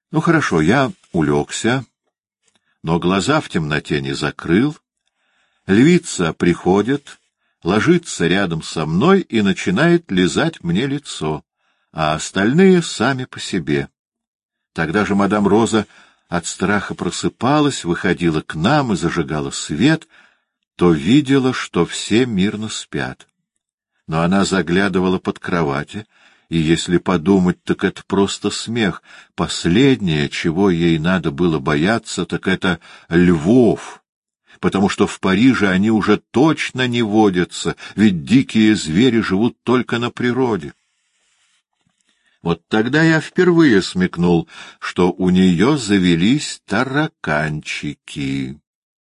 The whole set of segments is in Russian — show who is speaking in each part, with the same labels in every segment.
Speaker 1: Ну, хорошо, я улегся, но глаза в темноте не закрыл. Львица приходит, ложится рядом со мной и начинает лизать мне лицо, а остальные сами по себе. Тогда же мадам Роза от страха просыпалась, выходила к нам и зажигала свет, то видела, что все мирно спят. Но она заглядывала под кровати, и, если подумать, так это просто смех. Последнее, чего ей надо было бояться, так это львов, потому что в Париже они уже точно не водятся, ведь дикие звери живут только на природе. Вот тогда я впервые смекнул, что у нее завелись тараканчики.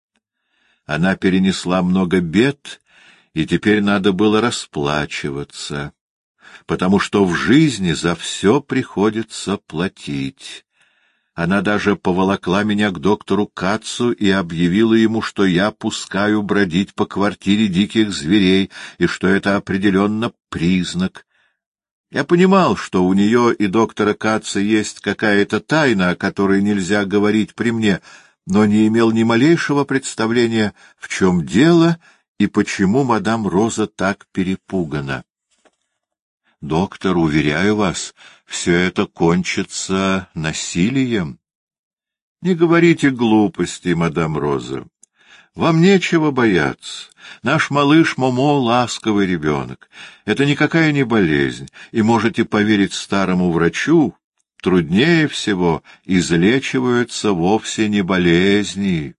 Speaker 1: Она перенесла много бед, и теперь надо было расплачиваться, потому что в жизни за все приходится платить. Она даже поволокла меня к доктору Кацу и объявила ему, что я пускаю бродить по квартире диких зверей, и что это определенно признак. Я понимал, что у нее и доктора Каца есть какая-то тайна, о которой нельзя говорить при мне, но не имел ни малейшего представления, в чем дело и почему мадам Роза так перепугана. — Доктор, уверяю вас, все это кончится насилием. — Не говорите глупостей, мадам Роза. Вам нечего бояться. Наш малыш Момо — ласковый ребенок. Это никакая не болезнь, и можете поверить старому врачу, труднее всего излечиваются вовсе не болезни.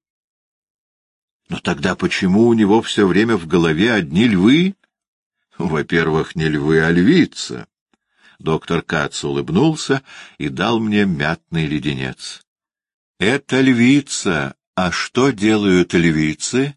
Speaker 1: Но тогда почему у него все время в голове одни львы? Во-первых, не львы, а львица. Доктор Кац улыбнулся и дал мне мятный леденец. Это львица. А что делают львицы?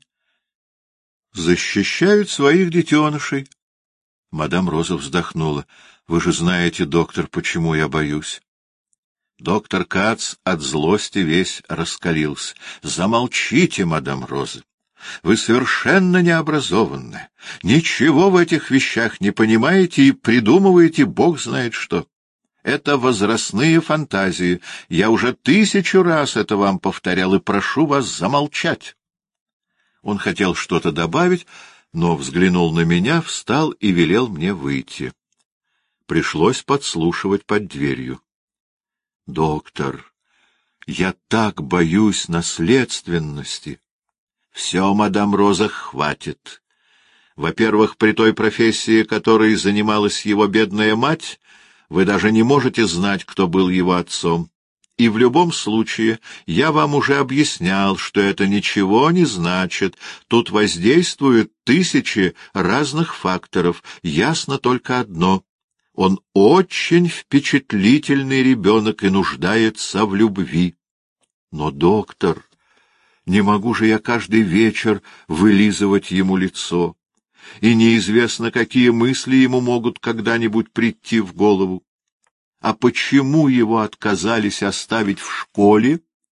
Speaker 1: Защищают своих детенышей. Мадам Роза вздохнула. Вы же знаете, доктор, почему я боюсь. Доктор Кац от злости весь раскалился. Замолчите, мадам Роза. Вы совершенно необразованны. Ничего в этих вещах не понимаете и придумываете бог знает что. Это возрастные фантазии. Я уже 1000 раз это вам повторял и прошу вас замолчать. Он хотел что-то добавить, но взглянул на меня, встал и велел мне выйти. Пришлось подслушивать под дверью. — Доктор, я так боюсь наследственности. — Все, мадам Роза, хватит. Во-первых, при той профессии, которой занималась его бедная мать, вы даже не можете знать, кто был его отцом. И в любом случае, я вам уже объяснял, что это ничего не значит. Тут воздействуют 1000 разных факторов. Ясно только одно. Он очень впечатлительный ребенок и нуждается в любви. Но, доктор, не могу же я каждый вечер вылизывать ему лицо. И неизвестно, какие мысли ему могут когда-нибудь прийти в голову. А почему его отказались оставить в школе?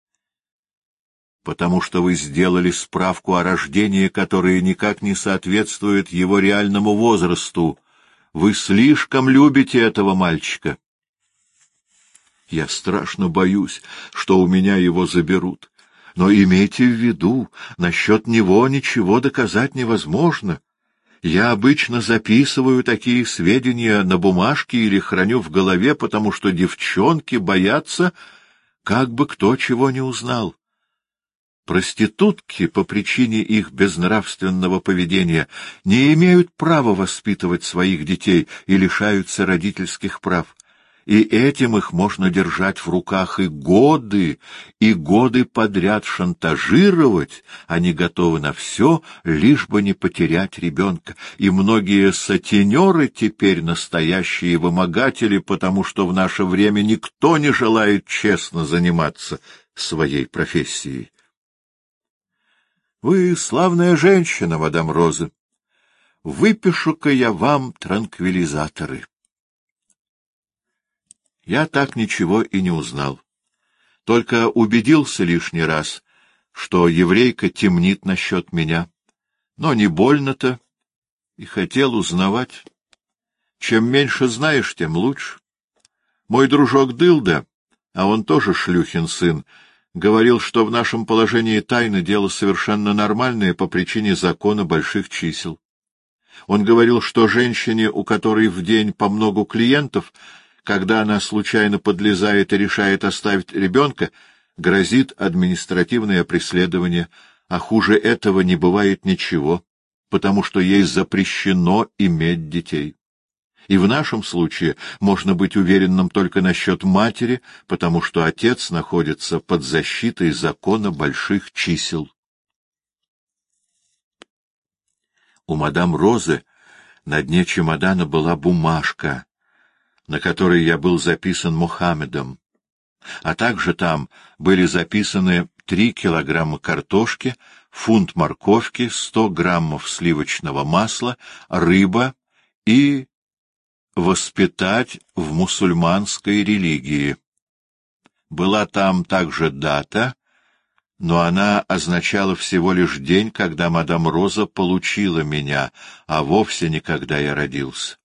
Speaker 1: Потому что вы сделали справку о рождении, которая никак не соответствует его реальному возрасту. Вы слишком любите этого мальчика. Я страшно боюсь, что у меня его заберут. Но имейте в виду, насчет него ничего доказать невозможно. Я обычно записываю такие сведения на бумажке или храню в голове, потому что девчонки боятся, как бы кто чего не узнал. Проститутки по причине их безнравственного поведения не имеют права воспитывать своих детей и лишаются родительских прав. И этим их можно держать в руках и годы подряд шантажировать. Они готовы на все, лишь бы не потерять ребенка. И многие сутенеры теперь настоящие вымогатели, потому что в наше время никто не желает честно заниматься своей профессией. Вы славная женщина, мадам Роза. Выпишу-ка я вам транквилизаторы. Я так ничего и не узнал. Только убедился лишний раз, что еврейка темнит насчет меня. Но не больно-то, и хотел узнавать. Чем меньше знаешь, тем лучше. Мой дружок Дылда а он тоже шлюхин сын, говорил, что в нашем положении тайны дело совершенно нормальное по причине закона больших чисел. Он говорил, что женщине, у которой в день по многу клиентов, когда она случайно подлезает и решает оставить ребенка, грозит административное преследование, а хуже этого не бывает ничего, потому что ей запрещено иметь детей. И в нашем случае можно быть уверенным только насчет матери, потому что отец находится под защитой закона больших чисел. У мадам Розы на дне чемодана была бумажка, на которой я был записан Мухаммедом, а также там были записаны 3 килограмма картошки, фунт морковки, 100 граммов сливочного масла, рыба и воспитать в мусульманской религии. Была там также дата, но она означала всего лишь день, когда мадам Роза получила меня, а вовсе не когда я родился.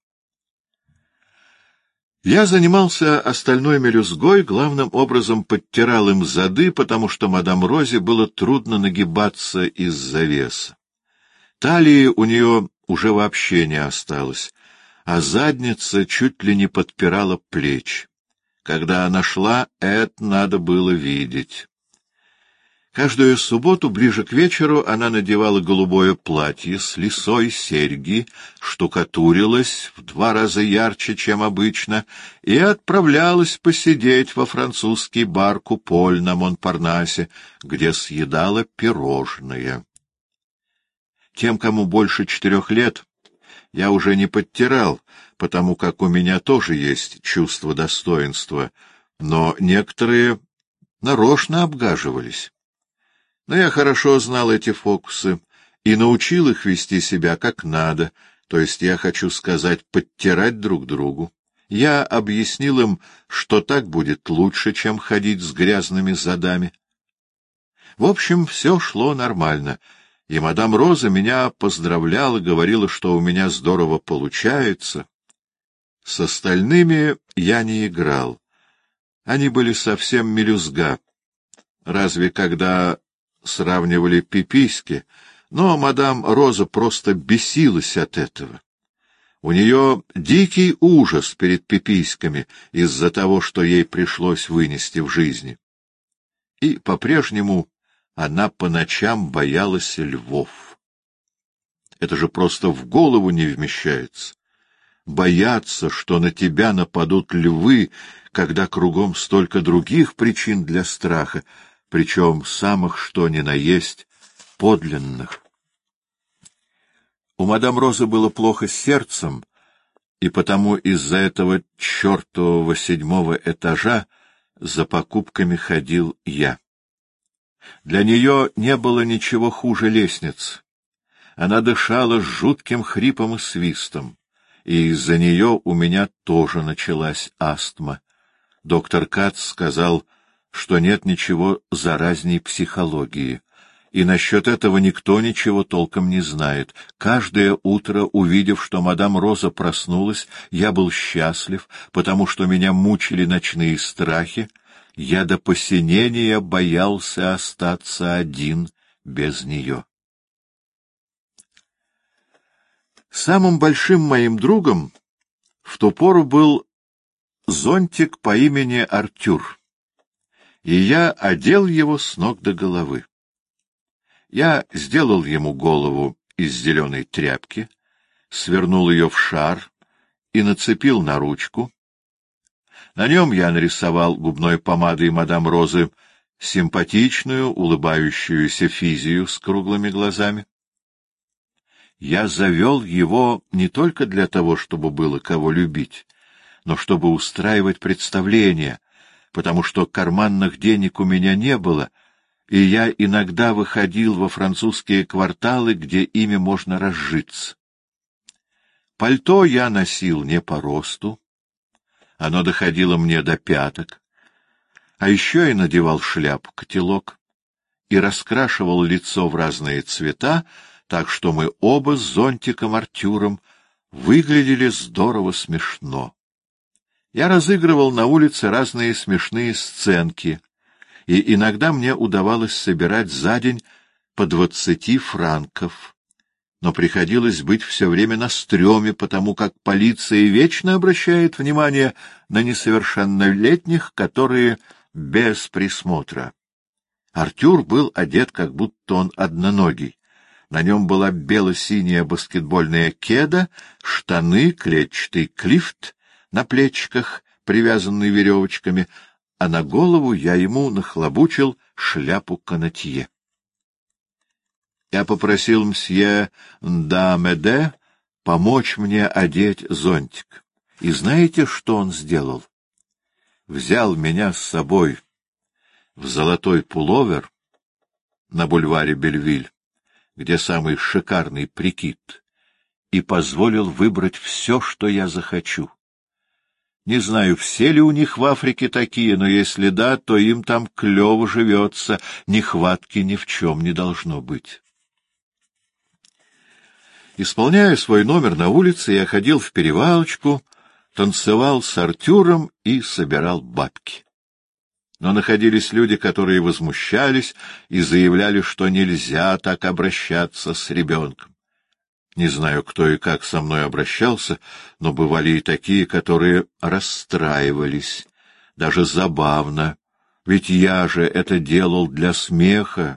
Speaker 1: Я занимался остальной мелюзгой, главным образом подтирал им зады, потому что мадам Розе было трудно нагибаться из-за веса. Талии у нее уже вообще не осталось, а задница чуть ли не подпирала плечи. Когда она шла, это надо было видеть. Каждую субботу ближе к вечеру она надевала голубое платье с лисой, серьги, штукатурилась в 2 раза ярче, чем обычно, и отправлялась посидеть во французский бар «Куполь» на Монпарнасе, где съедала пирожные. Тем, кому больше 4 лет, я уже не подтирал, потому как у меня тоже есть чувство достоинства, но некоторые нарочно обгаживались. Но я хорошо знал эти фокусы и научил их вести себя как надо, то есть, я хочу сказать, подтирать друг другу. Я объяснил им, что так будет лучше, чем ходить с грязными задами. В общем, все шло нормально, и мадам Роза меня поздравляла, говорила, что у меня здорово получается. С остальными я не играл. Они были совсем мелюзга. Разве когда сравнивали пиписьки, но мадам Роза просто бесилась от этого. У нее дикий ужас перед пиписьками из-за того, что ей пришлось вынести в жизни. И по-прежнему она по ночам боялась львов. Это же просто в голову не вмещается. Бояться, что на тебя нападут львы, когда кругом столько других причин для страха, причем самых что ни на есть подлинных. У мадам Розы было плохо с сердцем, и потому из-за этого чертового 7-го этажа за покупками ходил я. Для нее не было ничего хуже лестниц. Она дышала с жутким хрипом и свистом, и из-за нее у меня тоже началась астма. Доктор Кац сказал, что нет ничего заразней психологии, и насчет этого никто ничего толком не знает. Каждое утро, увидев, что мадам Роза проснулась, я был счастлив, потому что меня мучили ночные страхи. Я до посинения боялся остаться один без нее. Самым большим моим другом в ту пору был зонтик по имени Артюр, и я одел его с ног до головы. Я сделал ему голову из зеленой тряпки, свернул ее в шар и нацепил на ручку. На нем я нарисовал губной помадой мадам Розы симпатичную, улыбающуюся физию с круглыми глазами. Я завел его не только для того, чтобы было кого любить, но чтобы устраивать представления, потому что карманных денег у меня не было, и я иногда выходил во французские кварталы, где ими можно разжиться. Пальто я носил не по росту, оно доходило мне до пяток, а еще я надевал шляпу-котелок и раскрашивал лицо в разные цвета, так что мы оба с зонтиком Артюром выглядели здорово смешно. Я разыгрывал на улице разные смешные сценки, и иногда мне удавалось собирать за день по 20 франков. Но приходилось быть все время на стреме, потому как полиция вечно обращает внимание на несовершеннолетних, которые без присмотра. Артюр был одет, как будто он одноногий. На нем была бело-синяя баскетбольная кеда, штаны, клетчатый клифт на плечиках, привязанный веревочками, а на голову я ему нахлобучил шляпу канатье. Я попросил мсье Дамеде помочь мне одеть зонтик. И знаете, что он сделал? Взял меня с собой в золотой пуловер на бульваре Бельвиль, где самый шикарный прикид, и позволил выбрать все, что я захочу. Не знаю, все ли у них в Африке такие, но если да, то им там клёво живется, нехватки ни в чем не должно быть. Исполняя свой номер на улице, я ходил в перевалочку, танцевал с Артюром и собирал бабки. Но находились люди, которые возмущались и заявляли, что нельзя так обращаться с ребенком. Не знаю, кто и как со мной обращался, но бывали и такие, которые расстраивались. Даже забавно, ведь я же это делал для смеха.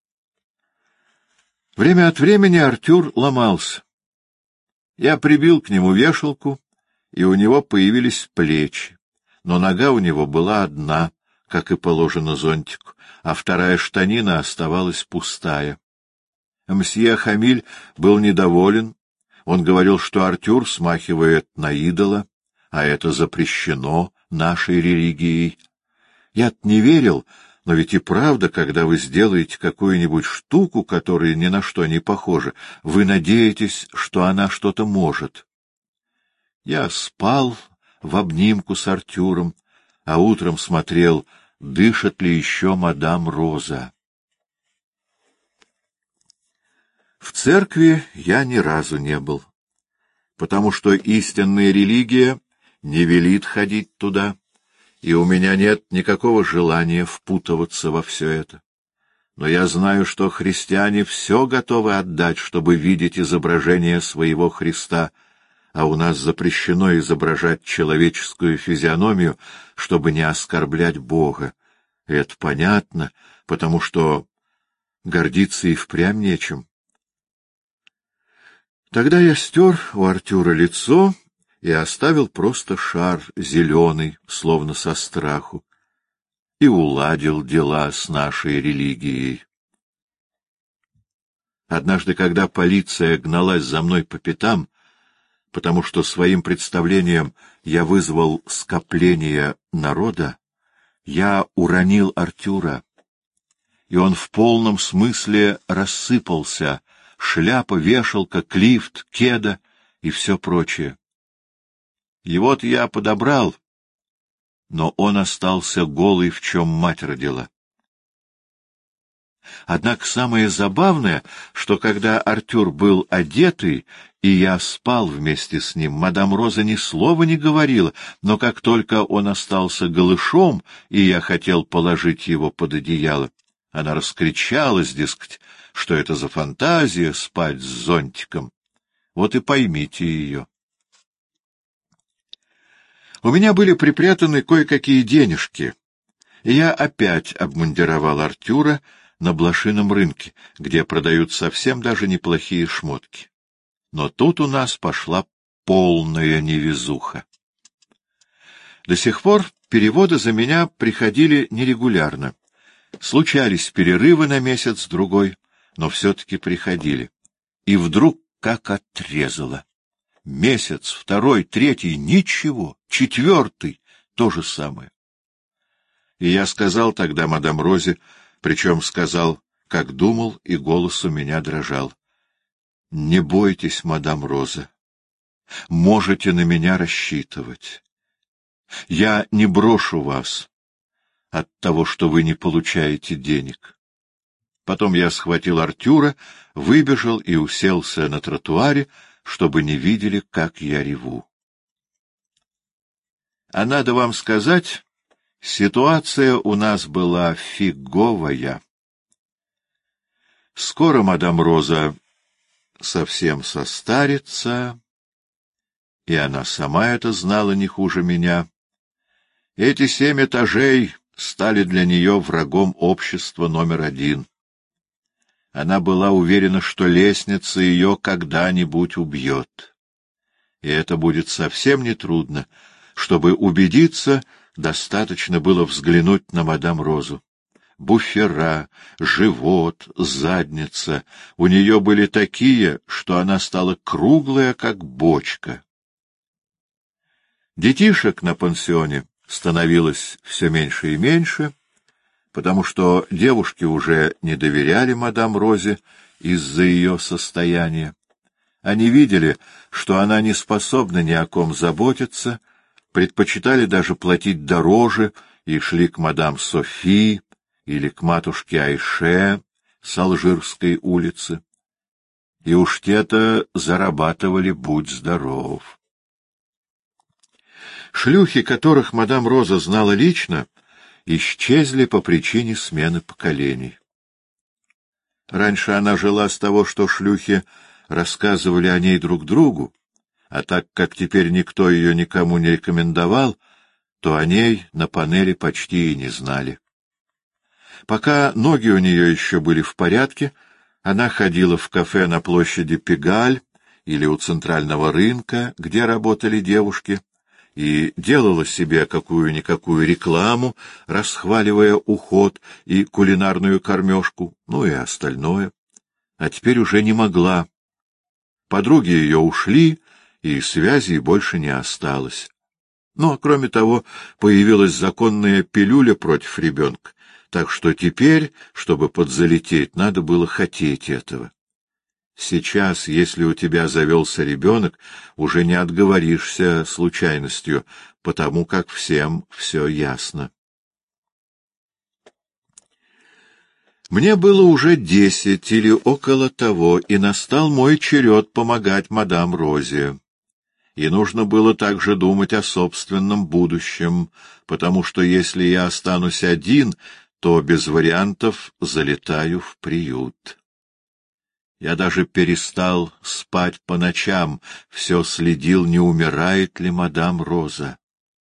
Speaker 1: Время от времени Артюр ломался. Я прибил к нему вешалку, и у него появились плечи, но нога у него была одна, как и положено зонтику, а вторая штанина оставалась пустая. Мсье Хамиль был недоволен. Он говорил, что Артюр смахивает на идола, а это запрещено нашей религией. Я-то не верил, но ведь и правда, когда вы сделаете какую-нибудь штуку, которая ни на что не похожа, вы надеетесь, что она что-то может. Я спал в обнимку с Артюром, а утром смотрел, дышит ли еще мадам Роза. В церкви я ни разу не был, потому что истинная религия не велит ходить туда, и у меня нет никакого желания впутываться во все это. Но я знаю, что христиане все готовы отдать, чтобы видеть изображение своего Христа, а у нас запрещено изображать человеческую физиономию, чтобы не оскорблять Бога. И это понятно, потому что гордиться и впрямь нечем. Тогда я стер у Артюра лицо и оставил просто шар зеленый, словно со страху, и уладил дела с нашей религией. Однажды, когда полиция гналась за мной по пятам, потому что своим представлением я вызвал скопление народа, я уронил Артюра, и он в полном смысле рассыпался: шляпа, вешалка, клифт, кеда и все прочее. Его-то я подобрал, но он остался голый, в чем мать родила. Однако самое забавное, что когда Артюр был одетый, и я спал вместе с ним, мадам Роза ни слова не говорила, но как только он остался голышом, и я хотел положить его под одеяло, она раскричалась, дескать, что это за фантазия спать с зонтиком. Вот и поймите ее. У меня были припрятаны кое-какие денежки, и я опять обмундировал Артюра на блошином рынке, где продают совсем даже неплохие шмотки. Но тут у нас пошла полная невезуха. До сих пор переводы за меня приходили нерегулярно. Случались перерывы на месяц-другой, но все-таки приходили. И вдруг как отрезало. Месяц, второй, третий — ничего, четвертый — то же самое. И я сказал тогда мадам Розе, причем сказал, как думал, и голос у меня дрожал: «Не бойтесь, мадам Роза, можете на меня рассчитывать. Я не брошу вас от того, что вы не получаете денег». Потом я схватил Артюра, выбежал и уселся на тротуаре, чтобы не видели, как я реву. А надо вам сказать, ситуация у нас была фиговая. Скоро мадам Роза совсем состарится, и она сама это знала не хуже меня. Эти 7 этажей стали для нее врагом общества номер 1. Она была уверена, что лестница ее когда-нибудь убьет. И это будет совсем нетрудно. Чтобы убедиться, достаточно было взглянуть на мадам Розу. Буфера, живот, задница у нее были такие, что она стала круглая, как бочка. Детишек на пансионе становилось все меньше и меньше, потому что девушки уже не доверяли мадам Розе из-за ее состояния. Они видели, что она не способна ни о ком заботиться, предпочитали даже платить дороже и шли к мадам Софи или к матушке Айше с Алжирской улицы. И уж те-то зарабатывали будь здоров. Шлюхи, которых мадам Роза знала лично, исчезли по причине смены поколений. Раньше она жила с того, что шлюхи рассказывали о ней друг другу, а так как теперь никто ее никому не рекомендовал, то о ней на панели почти и не знали. Пока ноги у нее еще были в порядке, она ходила в кафе на площади Пегаль или у центрального рынка, где работали девушки, и делала себе какую-никакую рекламу, расхваливая уход и кулинарную кормежку, ну и остальное. А теперь уже не могла. Подруги ее ушли, и связей больше не осталось. Ну, а кроме того, появилась законная пилюля против ребенка, так что теперь, чтобы подзалететь, надо было хотеть этого. Сейчас, если у тебя завелся ребенок, уже не отговоришься случайностью, потому как всем все ясно. Мне было уже 10 или около того, и настал мой черед помогать мадам Розе. И нужно было также думать о собственном будущем, потому что если я останусь один, то без вариантов залетаю в приют. Я даже перестал спать по ночам, все следил, не умирает ли мадам Роза.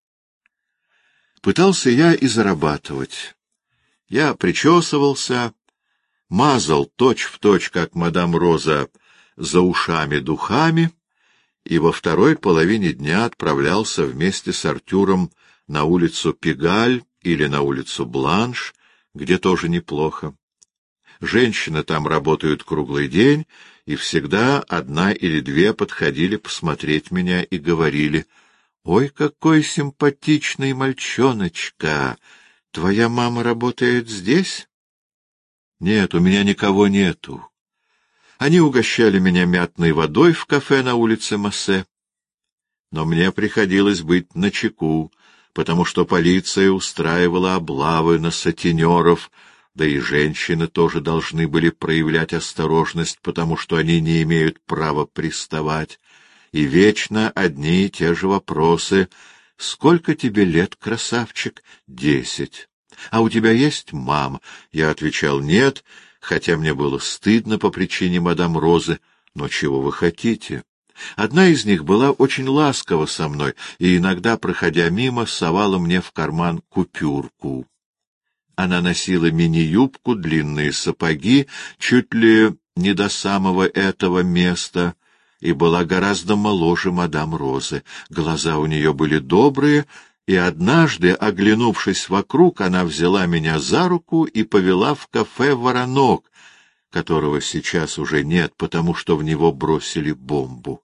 Speaker 1: Пытался я и зарабатывать. Я причесывался, мазал точь-в-точь, как мадам Роза, за ушами духами, и во второй половине дня отправлялся вместе с Артюром на улицу Пегаль или на улицу Бланш, где тоже неплохо. Женщины там работают круглый день, и всегда 1 или 2 подходили посмотреть меня и говорили: «Ой, какой симпатичный мальчоночка! Твоя мама работает здесь?» «Нет, у меня никого нету». Они угощали меня мятной водой в кафе на улице Массе. Но мне приходилось быть начеку, потому что полиция устраивала облавы на сутенеров, да и женщины тоже должны были проявлять осторожность, потому что они не имеют права приставать. И вечно одни и те же вопросы. «Сколько тебе лет, красавчик?» 10. «А у тебя есть мама?» Я отвечал: «Нет», хотя мне было стыдно по причине мадам Розы. «Но чего вы хотите?» Одна из них была очень ласкова со мной и иногда, проходя мимо, совала мне в карман купюрку. Она носила мини-юбку, длинные сапоги, чуть ли не до самого этого места, и была гораздо моложе мадам Розы. Глаза у нее были добрые, и однажды, оглянувшись вокруг, она взяла меня за руку и повела в кафе «Воронок», которого сейчас уже нет, потому что в него бросили бомбу.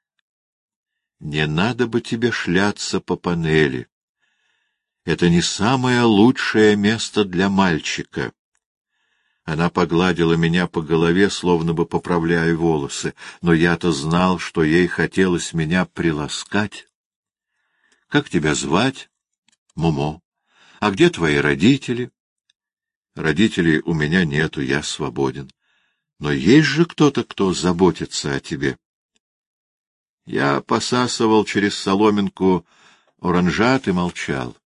Speaker 1: «Не надо бы тебе шляться по панели. Это не самое лучшее место для мальчика». Она погладила меня по голове, словно бы поправляя волосы, но я-то знал, что ей хотелось меня приласкать. «Как тебя звать?» «Момо. А где твои родители?» «Родителей у меня нету, я свободен. Но есть же кто-то, кто заботится о тебе». Я посасывал через соломинку оранжат и молчал.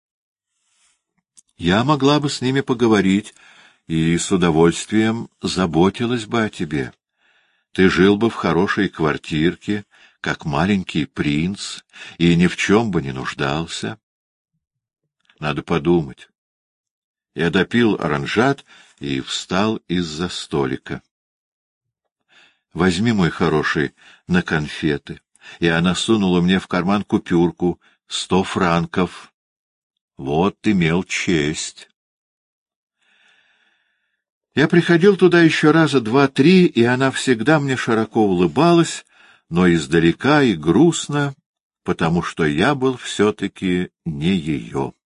Speaker 1: Я могла бы с ними поговорить и с удовольствием заботилась бы о тебе. Ты жил бы в хорошей квартирке, как маленький принц, и ни в чем бы не нуждался. Надо подумать. Я допил оранжат и встал из-за столика. Возьми, мой хороший, на конфеты. И она сунула мне в карман купюрку 100 франков. Вот имел честь. Я приходил туда еще раза 2-3, и она всегда мне широко улыбалась, но издалека и грустно, потому что я был все-таки не ее.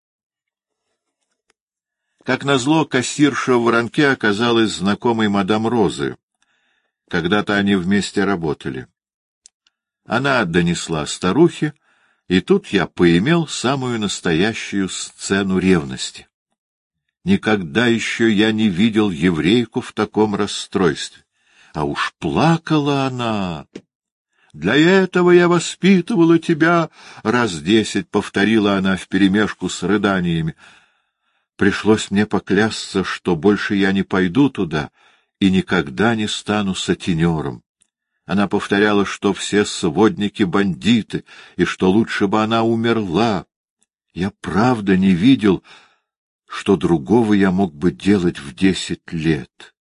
Speaker 1: Как назло, кассирша в Воронке оказалась знакомой мадам Розы. Когда-то они вместе работали. Она донесла старухе, и тут я поимел самую настоящую сцену ревности. Никогда еще я не видел еврейку в таком расстройстве. А уж плакала она. «Для этого я воспитывала тебя», — раз 10 повторила она вперемешку с рыданиями. Пришлось мне поклясться, что больше я не пойду туда и никогда не стану сутенером. Она повторяла, что все сводники — бандиты, и что лучше бы она умерла. Я правда не видел, что другого я мог бы делать в 10 лет.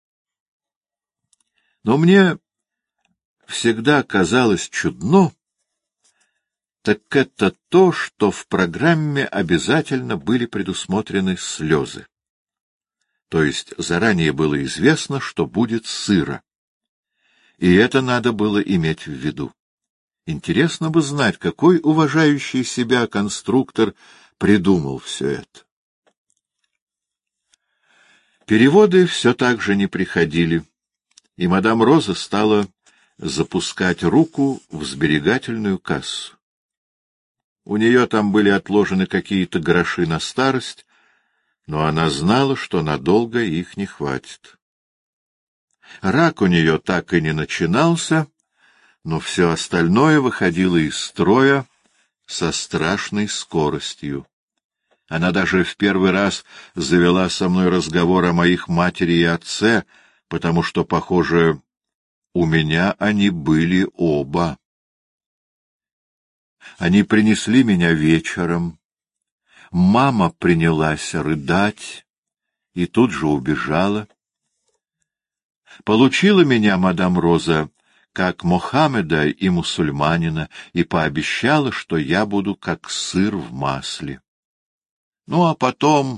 Speaker 1: Но мне всегда казалось чудно, так это то, что в программе обязательно были предусмотрены слезы. То есть заранее было известно, что будет сыро. И это надо было иметь в виду. Интересно бы знать, какой уважающий себя конструктор придумал все это. Переводы все так же не приходили, и мадам Роза стала запускать руку в сберегательную кассу. У нее там были отложены какие-то гроши на старость, но она знала, что надолго их не хватит. Рак у нее так и не начинался, но все остальное выходило из строя со страшной скоростью. Она даже в первый раз завела со мной разговор о моих матери и отце, потому что, похоже, у меня они были оба. Они принесли меня вечером. Мама принялась рыдать и тут же убежала. Получила меня мадам Роза как Мохаммеда и мусульманина и пообещала, что я буду как сыр в масле. Ну, а потом...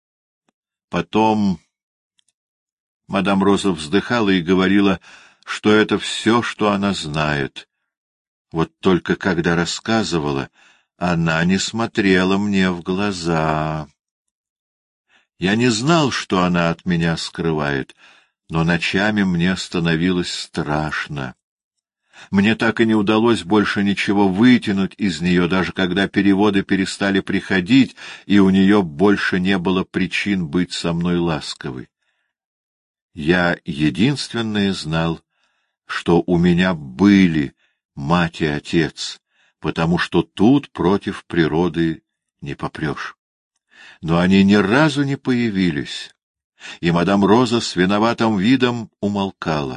Speaker 1: Мадам Роза вздыхала и говорила, что это все, что она знает. Вот только когда рассказывала, она не смотрела мне в глаза. Я не знал, что она от меня скрывает, но ночами мне становилось страшно. Мне так и не удалось больше ничего вытянуть из нее, даже когда переводы перестали приходить, и у нее больше не было причин быть со мной ласковой. Я единственное знал, что у меня были мать и отец, потому что тут против природы не попрешь. Но они ни разу не появились, и мадам Роза с виноватым видом умолкала.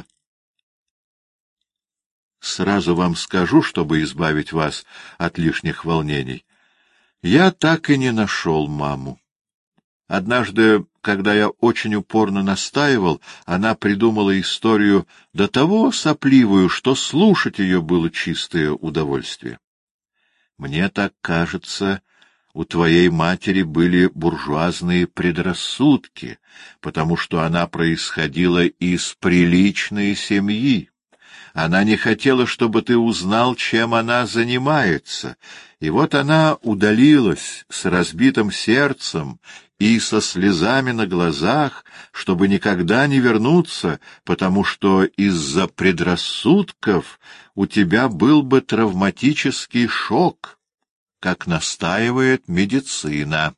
Speaker 1: Сразу вам скажу, чтобы избавить вас от лишних волнений. Я так и не нашел маму. Однажды, когда я очень упорно настаивал, она придумала историю до того сопливую, что слушать ее было чистое удовольствие. Мне так кажется, у твоей матери были буржуазные предрассудки, потому что она происходила из приличной семьи. Она не хотела, чтобы ты узнал, чем она занимается, и вот она удалилась с разбитым сердцем и со слезами на глазах, чтобы никогда не вернуться, потому что из-за предрассудков у тебя был бы травматический шок, как настаивает медицина.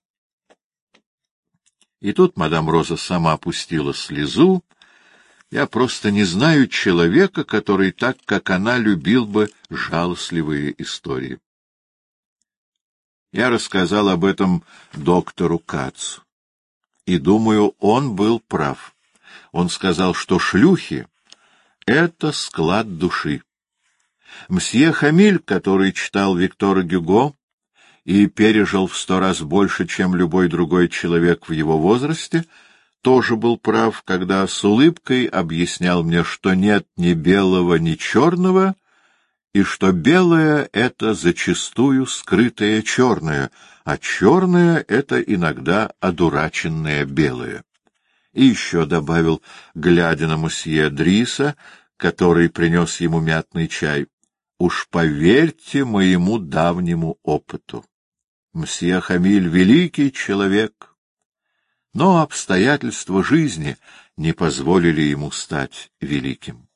Speaker 1: И тут мадам Роза сама опустила слезу. Я просто не знаю человека, который так, как она, любил бы жалостливые истории. Я рассказал об этом доктору Кацу. И, думаю, он был прав. Он сказал, что шлюхи — это склад души. Мсье Хамиль, который читал Виктора Гюго и пережил в 100 раз больше, чем любой другой человек в его возрасте, тоже был прав, когда с улыбкой объяснял мне, что нет ни белого, ни черного, и что белое — это зачастую скрытое черное, а черное — это иногда одураченное белое. И еще добавил, глядя на мосье Дриса, который принес ему мятный чай: «Уж поверьте моему давнему опыту. Мсье Хамиль — великий человек, но обстоятельства жизни не позволили ему стать великим».